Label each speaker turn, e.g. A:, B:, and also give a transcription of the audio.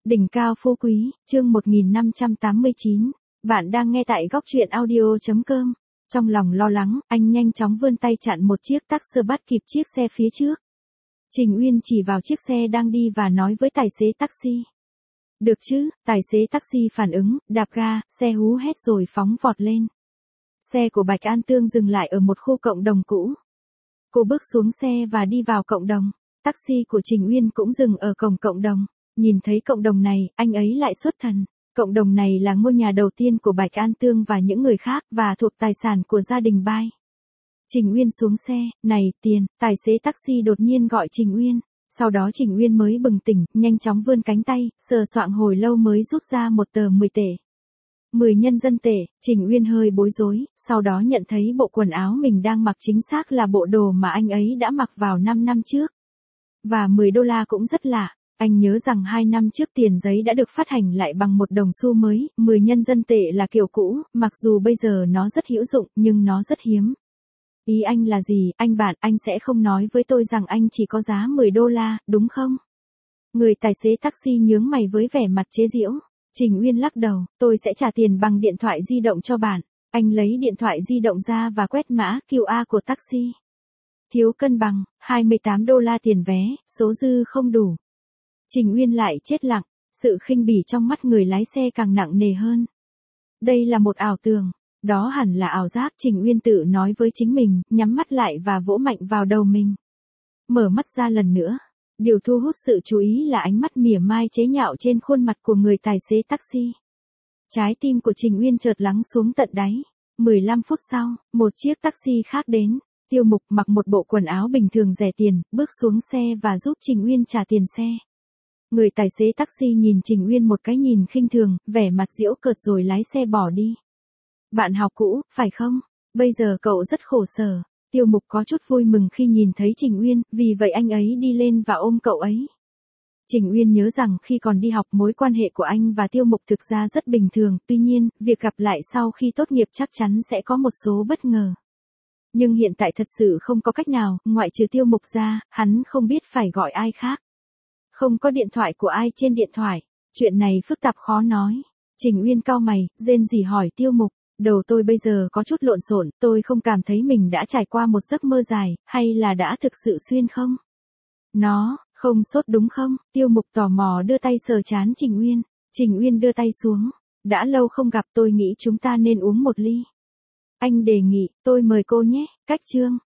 A: Đỉnh cao phú quý, chương 1589. Bạn đang nghe tại góc truyện audio.com. Trong lòng lo lắng, anh nhanh chóng vươn tay chặn một chiếc taxi bắt kịp chiếc xe phía trước. Trình Uyên chỉ vào chiếc xe đang đi và nói với tài xế taxi. Được chứ, tài xế taxi phản ứng, đạp ga, xe hú hét rồi phóng vọt lên. Xe của Bạch An Tương dừng lại ở một khu cộng đồng cũ. Cô bước xuống xe và đi vào cộng đồng. Taxi của Trình Uyên cũng dừng ở cổng cộng đồng. Nhìn thấy cộng đồng này, anh ấy lại xuất thần. Cộng đồng này là ngôi nhà đầu tiên của Bạch An Tương và những người khác và thuộc tài sản của gia đình Bai. Trình Uyên xuống xe, này, tiền, tài xế taxi đột nhiên gọi Trình Uyên. Sau đó Trình Uyên mới bừng tỉnh, nhanh chóng vươn cánh tay, sờ soạng hồi lâu mới rút ra một tờ 10 tệ. 10 nhân dân tệ, Trình Uyên hơi bối rối, sau đó nhận thấy bộ quần áo mình đang mặc chính xác là bộ đồ mà anh ấy đã mặc vào 5 năm trước. Và 10 đô la cũng rất lạ. Anh nhớ rằng 2 năm trước tiền giấy đã được phát hành lại bằng 1 đồng xu mới, 10 nhân dân tệ là kiểu cũ, mặc dù bây giờ nó rất hữu dụng nhưng nó rất hiếm. Ý anh là gì, anh bạn, anh sẽ không nói với tôi rằng anh chỉ có giá 10 đô la, đúng không? Người tài xế taxi nhướng mày với vẻ mặt chế giễu. Trình Uyên lắc đầu, tôi sẽ trả tiền bằng điện thoại di động cho bạn. Anh lấy điện thoại di động ra và quét mã QR của taxi. Thiếu cân bằng, 28 đô la tiền vé, số dư không đủ. Trình Uyên lại chết lặng, sự khinh bỉ trong mắt người lái xe càng nặng nề hơn. Đây là một ảo tưởng, đó hẳn là ảo giác, Trình Uyên tự nói với chính mình, nhắm mắt lại và vỗ mạnh vào đầu mình. Mở mắt ra lần nữa. Điều thu hút sự chú ý là ánh mắt mỉa mai chế nhạo trên khuôn mặt của người tài xế taxi. Trái tim của Trình Uyên chợt lắng xuống tận đáy. 15 phút sau, một chiếc taxi khác đến. Tiêu Mục mặc một bộ quần áo bình thường rẻ tiền, bước xuống xe và giúp Trình Uyên trả tiền xe. Người tài xế taxi nhìn Trình Uyên một cái nhìn khinh thường, vẻ mặt giễu cợt rồi lái xe bỏ đi. Bạn học cũ, phải không? Bây giờ cậu rất khổ sở. Tiêu Mục có chút vui mừng khi nhìn thấy Trình Uyên, vì vậy anh ấy đi lên và ôm cậu ấy. Trình Uyên nhớ rằng khi còn đi học mối quan hệ của anh và Tiêu Mục thực ra rất bình thường, tuy nhiên, việc gặp lại sau khi tốt nghiệp chắc chắn sẽ có một số bất ngờ. Nhưng hiện tại thật sự không có cách nào, ngoại trừ Tiêu Mục ra, hắn không biết phải gọi ai khác. Không có điện thoại của ai trên điện thoại, chuyện này phức tạp khó nói. Trình Uyên cau mày, rên rỉ hỏi Tiêu Mục, đầu tôi bây giờ có chút lộn xộn, tôi không cảm thấy mình đã trải qua một giấc mơ dài, hay là đã thực sự xuyên không? Nó, không sốt đúng không? Tiêu Mục tò mò đưa tay sờ trán Trình Uyên. Trình Uyên đưa tay xuống. Đã lâu không gặp, tôi nghĩ chúng ta nên uống một ly. Anh đề nghị, tôi mời cô nhé. Cách chương.